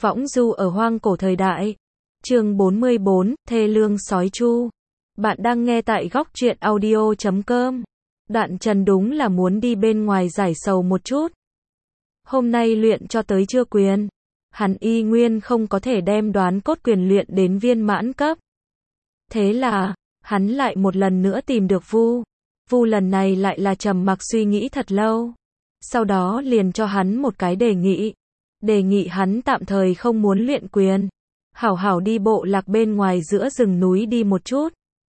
Võng du ở hoang cổ thời đại. Chương 44, Thê lương sói chu. Bạn đang nghe tại góc truyện audio.com. Đoạn Trần đúng là muốn đi bên ngoài giải sầu một chút. Hôm nay luyện cho tới trưa quyền. Hắn y nguyên không có thể đem đoán cốt quyền luyện đến viên mãn cấp. Thế là, hắn lại một lần nữa tìm được Vu. Vu lần này lại là trầm mặc suy nghĩ thật lâu. Sau đó liền cho hắn một cái đề nghị. Đề nghị hắn tạm thời không muốn luyện quyền. Hảo hảo đi bộ lạc bên ngoài giữa rừng núi đi một chút.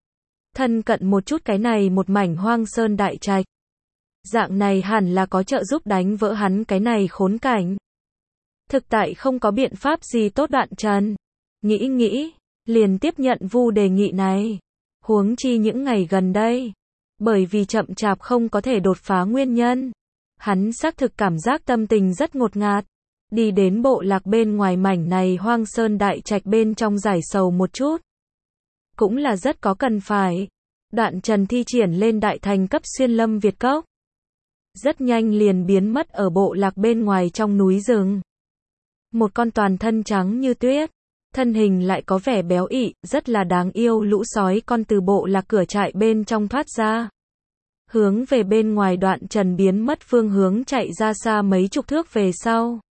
Thân cận một chút cái này một mảnh hoang sơn đại trạch. Dạng này hẳn là có trợ giúp đánh vỡ hắn cái này khốn cảnh. Thực tại không có biện pháp gì tốt. Đoạn Trần nghĩ, liền tiếp nhận Vu đề nghị này. Huống chi những ngày gần đây, bởi vì chậm chạp không có thể đột phá nguyên nhân, hắn xác thực cảm giác tâm tình rất ngột ngạt. Đi đến bộ lạc bên ngoài mảnh này hoang sơn đại trạch bên trong giải sầu một chút, cũng là rất có cần phải. Đoạn Trần thi triển lên đại thành cấp xuyên lâm Việt cốc, rất nhanh liền biến mất ở bộ lạc bên ngoài trong núi rừng. Một con toàn thân trắng như tuyết, thân hình lại có vẻ béo ị, rất là đáng yêu lũ sói con từ bộ lạc cửa trại bên trong thoát ra. Hướng về bên ngoài. Đoạn Trần biến mất phương hướng chạy ra xa mấy chục thước về sau.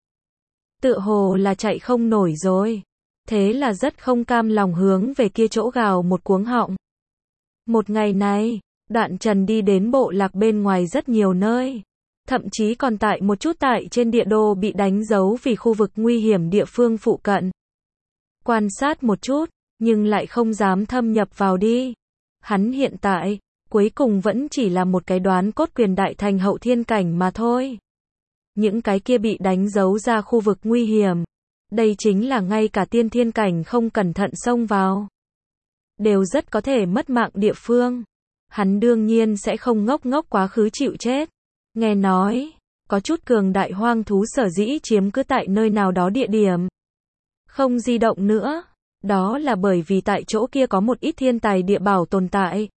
Tựa hồ là chạy không nổi rồi. Thế là rất không cam lòng hướng về kia chỗ gào một cuống họng. Một ngày này, Đoạn Trần đi đến bộ lạc bên ngoài rất nhiều nơi. Thậm chí còn tại một chút tại trên địa đồ bị đánh dấu vì khu vực nguy hiểm địa phương phụ cận. Quan sát một chút, nhưng lại không dám thâm nhập vào đi. Hắn hiện tại, cuối cùng vẫn chỉ là một cái đoán cốt quyền đại thành hậu thiên cảnh mà thôi. Những cái kia bị đánh dấu ra khu vực nguy hiểm. Đây chính là ngay cả tiên thiên cảnh không cẩn thận xông vào, đều rất có thể mất mạng địa phương. Hắn đương nhiên sẽ không ngốc quá khứ chịu chết. Nghe nói, có chút cường đại hoang thú sở dĩ chiếm cứ tại nơi nào đó địa điểm, không di động nữa. Đó là bởi vì tại chỗ kia có một ít thiên tài địa bảo tồn tại.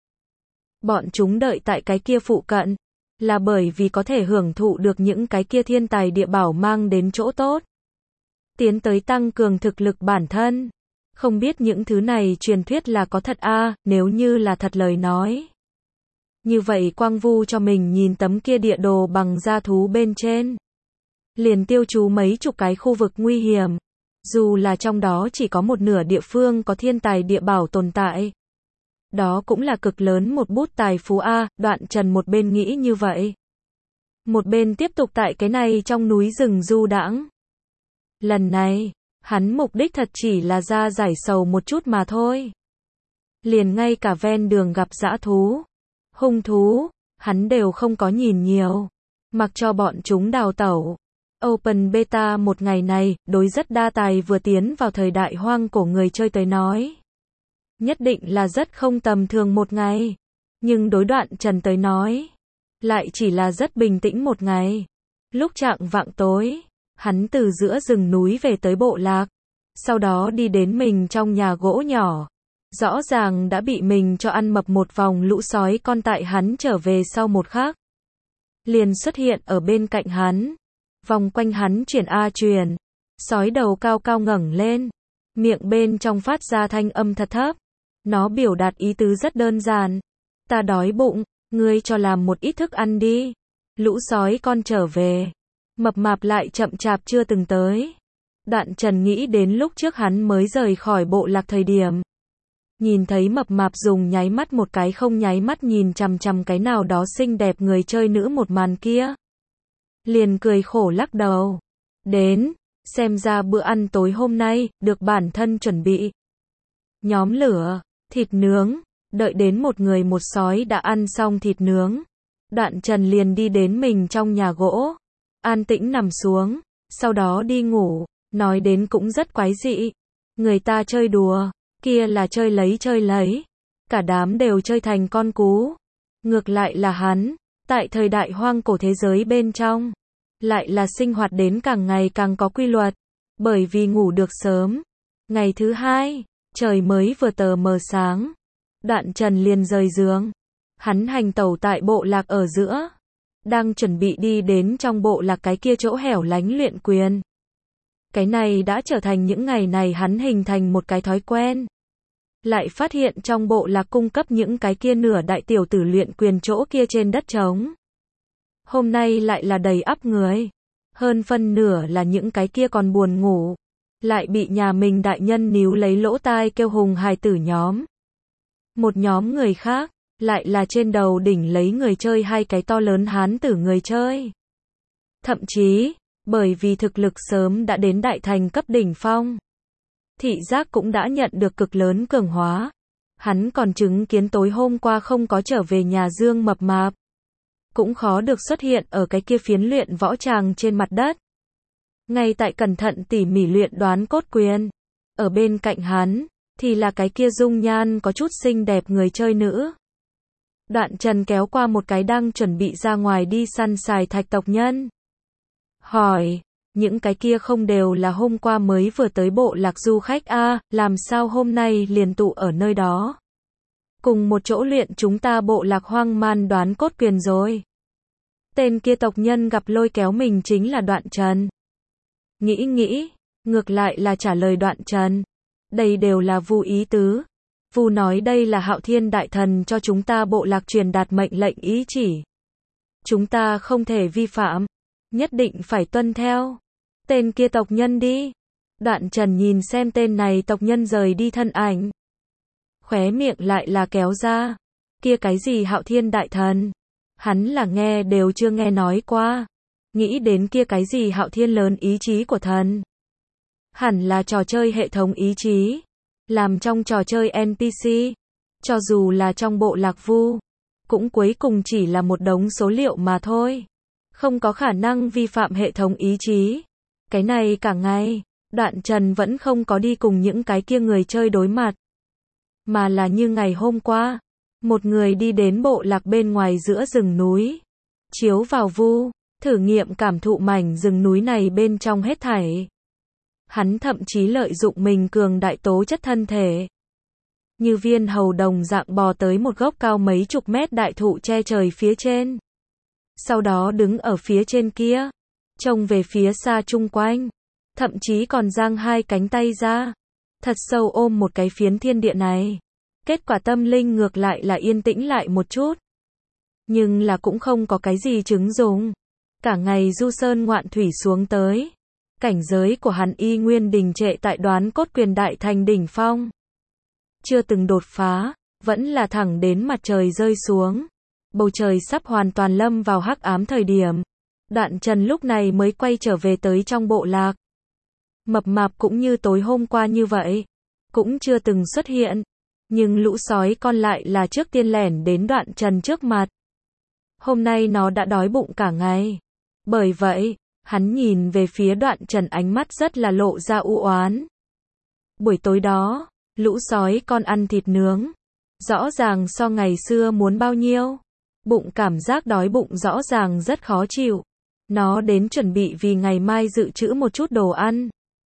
Bọn chúng đợi tại cái kia phụ cận, là bởi vì có thể hưởng thụ được những cái kia thiên tài địa bảo mang đến chỗ tốt. Tiến tới tăng cường thực lực bản thân. Không biết những thứ này truyền thuyết là có thật nếu như là thật lời nói. Như vậy Quang Vu cho mình nhìn tấm kia địa đồ bằng da thú bên trên. Liền tiêu chú mấy chục cái khu vực nguy hiểm. Dù là trong đó chỉ có một nửa địa phương có thiên tài địa bảo tồn tại. Đó cũng là cực lớn một bút tài phú Đoạn Trần một bên nghĩ như vậy, một bên tiếp tục tại cái này trong núi rừng du đãng. Lần này, hắn mục đích thật chỉ là ra giải sầu một chút mà thôi. Liền ngay cả ven đường gặp dã thú, hung thú, hắn đều không có nhìn nhiều, mặc cho bọn chúng đào tẩu. Open Beta một ngày này, đối rất đa tài vừa tiến vào thời đại hoang cổ người chơi tới nói, nhất định là rất không tầm thường một ngày. Nhưng đối Đoạn Trần tới nói, lại chỉ là rất bình tĩnh một ngày. Lúc chạng vạng tối, hắn từ giữa rừng núi về tới bộ lạc. Sau đó đi đến mình trong nhà gỗ nhỏ. Rõ ràng đã bị mình cho ăn mập một vòng lũ sói con. Tại hắn trở về sau một khắc, liền xuất hiện ở bên cạnh hắn. Vòng quanh hắn chuyển. Sói đầu cao cao ngẩng lên, miệng bên trong phát ra thanh âm thật thấp. Nó biểu đạt ý tứ rất đơn giản. Ta đói bụng, ngươi cho làm một ít thức ăn đi. Lũ sói con trở về. Mập mạp lại chậm chạp chưa từng tới. Đoạn Trần nghĩ đến lúc trước hắn mới rời khỏi bộ lạc thời điểm. Nhìn thấy mập mạp dùng nháy mắt một cái không nháy mắt nhìn chằm chằm cái nào đó xinh đẹp người chơi nữ một màn kia. Liền cười khổ lắc đầu. Đến, xem ra bữa ăn tối hôm nay, được bản thân chuẩn bị. Nhóm lửa, thịt nướng, đợi đến một người một sói đã ăn xong thịt nướng. Đoạn Trần liền đi đến mình trong nhà gỗ, an tĩnh nằm xuống, sau đó đi ngủ. Nói đến cũng rất quái dị. Người ta chơi đùa, kia là chơi lấy. Cả đám đều chơi thành con cú. Ngược lại là hắn, tại thời đại hoang cổ thế giới bên trong, lại là sinh hoạt đến càng ngày càng có quy luật. Bởi vì ngủ được sớm. Ngày thứ hai, trời mới vừa tờ mờ sáng, Đoạn Trần liền rời giường. Hắn hành tẩu tại bộ lạc ở giữa, đang chuẩn bị đi đến trong bộ lạc cái kia chỗ hẻo lánh luyện quyền. Cái này đã trở thành những ngày này hắn hình thành một cái thói quen. Lại phát hiện trong bộ lạc cung cấp những cái kia nửa đại tiểu tử luyện quyền chỗ kia trên đất trống. Hôm nay lại là đầy ắp người. Hơn phân nửa là những cái kia còn buồn ngủ. Lại bị nhà mình đại nhân níu lấy lỗ tai kêu hùng hài tử nhóm. Một nhóm người khác, lại là trên đầu đỉnh lấy người chơi hai cái to lớn hán tử người chơi. Thậm chí, bởi vì thực lực sớm đã đến đại thành cấp đỉnh phong. Thị giác cũng đã nhận được cực lớn cường hóa. Hắn còn chứng kiến tối hôm qua không có trở về nhà Dương mập mạp. Cũng khó được xuất hiện ở cái kia phiến luyện võ tràng trên mặt đất. Ngay tại cẩn thận tỉ mỉ luyện đoán cốt quyền. Ở bên cạnh hắn, thì là cái kia dung nhan có chút xinh đẹp người chơi nữ. Đoạn Trần kéo qua một cái đang chuẩn bị ra ngoài đi săn xài thạch tộc nhân. Hỏi, những cái kia không đều là hôm qua mới vừa tới bộ lạc du khách a, làm sao hôm nay liền tụ ở nơi đó? Cùng một chỗ luyện chúng ta bộ lạc hoang man đoán cốt quyền rồi. Tên kia tộc nhân gặp lôi kéo mình chính là Đoạn Trần. Nghĩ, ngược lại là trả lời Đoạn Trần. Đây đều là Vu ý tứ. Vu nói đây là Hạo Thiên Đại Thần cho chúng ta bộ lạc truyền đạt mệnh lệnh ý chỉ. Chúng ta không thể vi phạm. Nhất định phải tuân theo. Tên kia tộc nhân đi. Đoạn Trần nhìn xem tên này tộc nhân rời đi thân ảnh. Khóe miệng lại là kéo ra. Kia cái gì Hạo Thiên Đại Thần? Hắn là nghe đều chưa nghe nói qua. Nghĩ đến kia cái gì Hạo Thiên lớn ý chí của thần. Hẳn là trò chơi hệ thống ý chí. Làm trong trò chơi NPC. Cho dù là trong bộ lạc Vu. Cũng cuối cùng chỉ là một đống số liệu mà thôi. Không có khả năng vi phạm hệ thống ý chí. Cái này cả ngày, Đoạn Trần vẫn không có đi cùng những cái kia người chơi đối mặt. Mà là như ngày hôm qua, một người đi đến bộ lạc bên ngoài giữa rừng núi. Chiếu vào Vu, thử nghiệm cảm thụ mảnh rừng núi này bên trong hết thảy. Hắn thậm chí lợi dụng mình cường đại tố chất thân thể. Như viên hầu đồng dạng bò tới một gốc cao mấy chục mét đại thụ che trời phía trên. Sau đó đứng ở phía trên kia, trông về phía xa chung quanh, thậm chí còn giang hai cánh tay ra, thật sâu ôm một cái phiến thiên địa này. Kết quả tâm linh ngược lại là yên tĩnh lại một chút. Nhưng là cũng không có cái gì chứng dụng. Cả ngày du sơn ngoạn thủy xuống tới. Cảnh giới của hắn y nguyên đình trệ tại đoán cốt quyền đại thành đỉnh phong. Chưa từng đột phá, vẫn là thẳng đến mặt trời rơi xuống. Bầu trời sắp hoàn toàn lâm vào hắc ám thời điểm. Đoạn Trần lúc này mới quay trở về tới trong bộ lạc. Mập mạp cũng như tối hôm qua như vậy. Cũng chưa từng xuất hiện. Nhưng lũ sói con lại là trước tiên lẻn đến Đoạn Trần trước mặt. Hôm nay nó đã đói bụng cả ngày. Bởi vậy, hắn nhìn về phía Đoạn Trần ánh mắt rất là lộ ra u oán. Buổi tối đó, lũ sói con ăn thịt nướng. Rõ ràng so ngày xưa muốn bao nhiêu. Bụng cảm giác đói bụng rõ ràng rất khó chịu. Nó đến chuẩn bị vì ngày mai dự trữ một chút đồ ăn.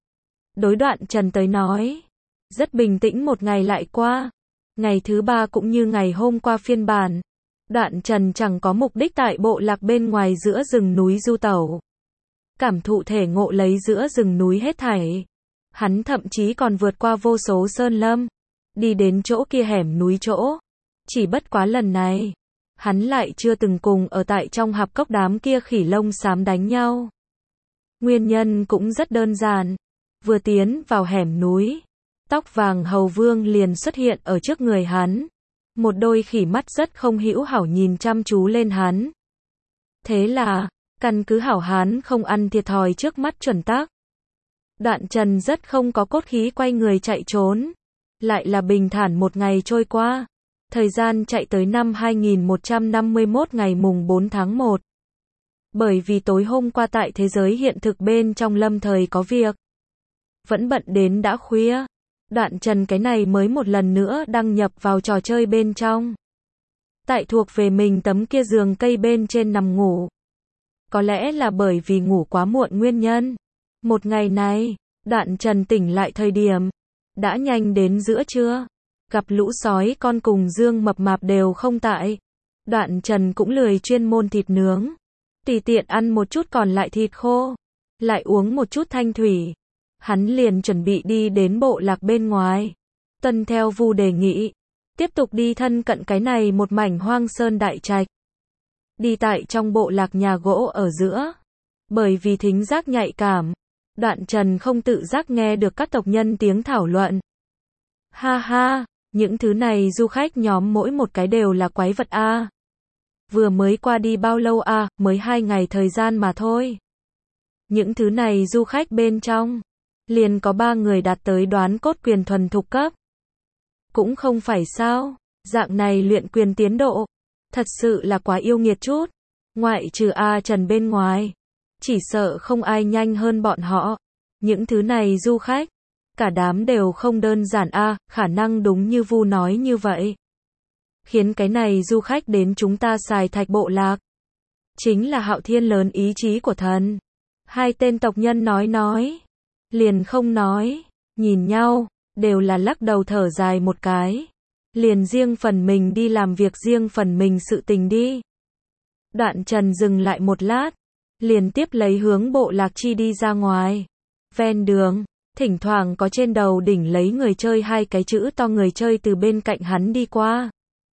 Đối Đoạn Trần tới nói. Rất bình tĩnh một ngày lại qua. Ngày thứ ba cũng như ngày hôm qua phiên bản. Đoạn Trần chẳng có mục đích tại bộ lạc bên ngoài giữa rừng núi du tẩu. Cảm thụ thể ngộ lấy giữa rừng núi hết thảy. Hắn thậm chí còn vượt qua vô số sơn lâm. Đi đến chỗ kia hẻm núi chỗ. Chỉ bất quá lần này. Hắn lại chưa từng cùng ở tại trong hạp cốc đám kia khỉ lông xám đánh nhau. Nguyên nhân cũng rất đơn giản. Vừa tiến vào hẻm núi. Tóc vàng hầu vương liền xuất hiện ở trước người hắn. Một đôi khỉ mắt rất không hữu hảo nhìn chăm chú lên hắn. Thế là, căn cứ hảo hán không ăn thiệt thòi trước mắt chuẩn tắc. Đoạn Trần rất không có cốt khí quay người chạy trốn. Lại là bình thản một ngày trôi qua. Thời gian chạy tới năm 2151 ngày mùng 4 tháng 1. Bởi vì tối hôm qua tại thế giới hiện thực bên trong lâm thời có việc. Vẫn bận đến đã khuya. Đoạn Trần cái này mới một lần nữa đăng nhập vào trò chơi bên trong. Tại thuộc về mình tấm kia giường cây bên trên nằm ngủ. Có lẽ là bởi vì ngủ quá muộn nguyên nhân. Một ngày này, Đoạn Trần tỉnh lại thời điểm. Đã nhanh đến giữa trưa. Gặp lũ sói con cùng Dương mập mạp đều không tại. Đoạn Trần cũng lười chuyên môn thịt nướng. Tùy tiện ăn một chút còn lại thịt khô. Lại uống một chút thanh thủy. hắn liền chuẩn bị đi đến bộ lạc bên ngoài. Tuân theo Vu đề nghị, tiếp tục đi thân cận cái này một mảnh hoang sơn đại trạch. Đi tại trong bộ lạc nhà gỗ ở giữa. Bởi vì thính giác nhạy cảm, Đoạn Trần không tự giác nghe được các tộc nhân tiếng thảo luận. Ha ha, những thứ này du khách nhóm mỗi một cái đều là quái vật a. Vừa mới qua đi bao lâu a, mới 2 ngày thời gian mà thôi. Những thứ này du khách bên trong, liền có 3 người đạt tới đoán cốt quyền thuần thục cấp. Cũng không phải sao, dạng này luyện quyền tiến độ, thật sự là quá yêu nghiệt chút. Ngoại trừ A Trần bên ngoài, chỉ sợ không ai nhanh hơn bọn họ. Những thứ này du khách, cả đám đều không đơn giản a, khả năng đúng như Vu nói như vậy. Khiến cái này du khách đến chúng ta Xài Thạch bộ lạc. Chính là Hạo Thiên lớn ý chí của thần. 2 tên tộc nhân nói. Liền không nói, nhìn nhau, đều là lắc đầu thở dài một cái. Liền riêng phần mình đi làm việc riêng phần mình sự tình đi. Đoạn Trần dừng lại một lát, liền tiếp lấy hướng bộ lạc chi đi ra ngoài. Ven đường, thỉnh thoảng có trên đầu đỉnh lấy người chơi 2 cái chữ to người chơi từ bên cạnh hắn đi qua.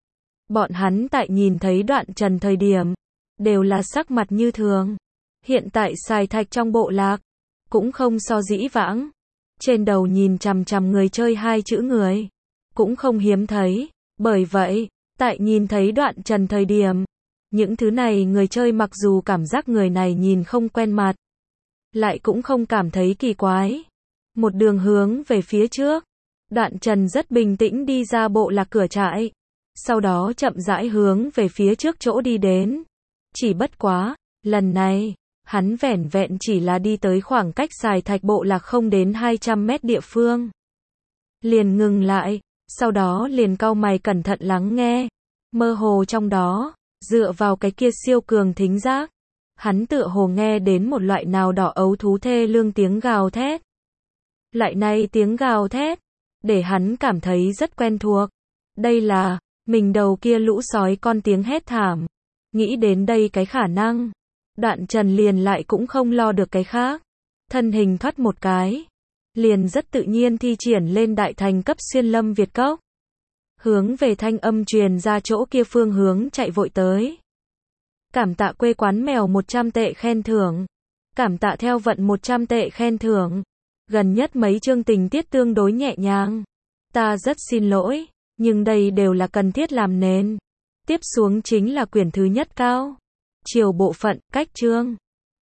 Bọn hắn tại nhìn thấy Đoạn Trần thời điểm, đều là sắc mặt như thường. Hiện tại Xài Thạch trong bộ lạc, cũng không so dĩ vãng. Trên đầu nhìn chằm chằm người chơi 2 chữ người, cũng không hiếm thấy. Bởi vậy, tại nhìn thấy Đoạn Trần thời điểm, những thứ này người chơi mặc dù cảm giác người này nhìn không quen mặt, lại cũng không cảm thấy kỳ quái. Một đường hướng về phía trước, Đoạn Trần rất bình tĩnh đi ra bộ lạc cửa trại. Sau đó chậm rãi hướng về phía trước chỗ đi đến. Chỉ bất quá, lần này, hắn vẻn vẹn chỉ là đi tới khoảng cách Xài Thạch bộ lạc không đến 200 mét địa phương. Liền ngừng lại, sau đó liền cau mày cẩn thận lắng nghe. Mơ hồ trong đó, dựa vào cái kia siêu cường thính giác, hắn tựa hồ nghe đến một loại nào đỏ ấu thú thê lương tiếng gào thét. Loại này tiếng gào thét, để hắn cảm thấy rất quen thuộc. Đây là, mình đầu kia lũ sói con tiếng hét thảm. Nghĩ đến đây cái khả năng, Đoạn Trần liền lại cũng không lo được cái khác. Thân hình thoát một cái, liền rất tự nhiên thi triển lên đại thành cấp xuyên lâm Việt cốc. Hướng về thanh âm truyền ra chỗ kia phương hướng chạy vội tới. Cảm tạ quê quán mèo 100 tệ khen thưởng. Cảm tạ theo vận 100 tệ khen thưởng. Gần nhất mấy chương tình tiết tương đối nhẹ nhàng. Ta rất xin lỗi, nhưng đây đều là cần thiết làm nền. Tiếp xuống chính là quyển thứ nhất cao. Chiều bộ phận, cách chương.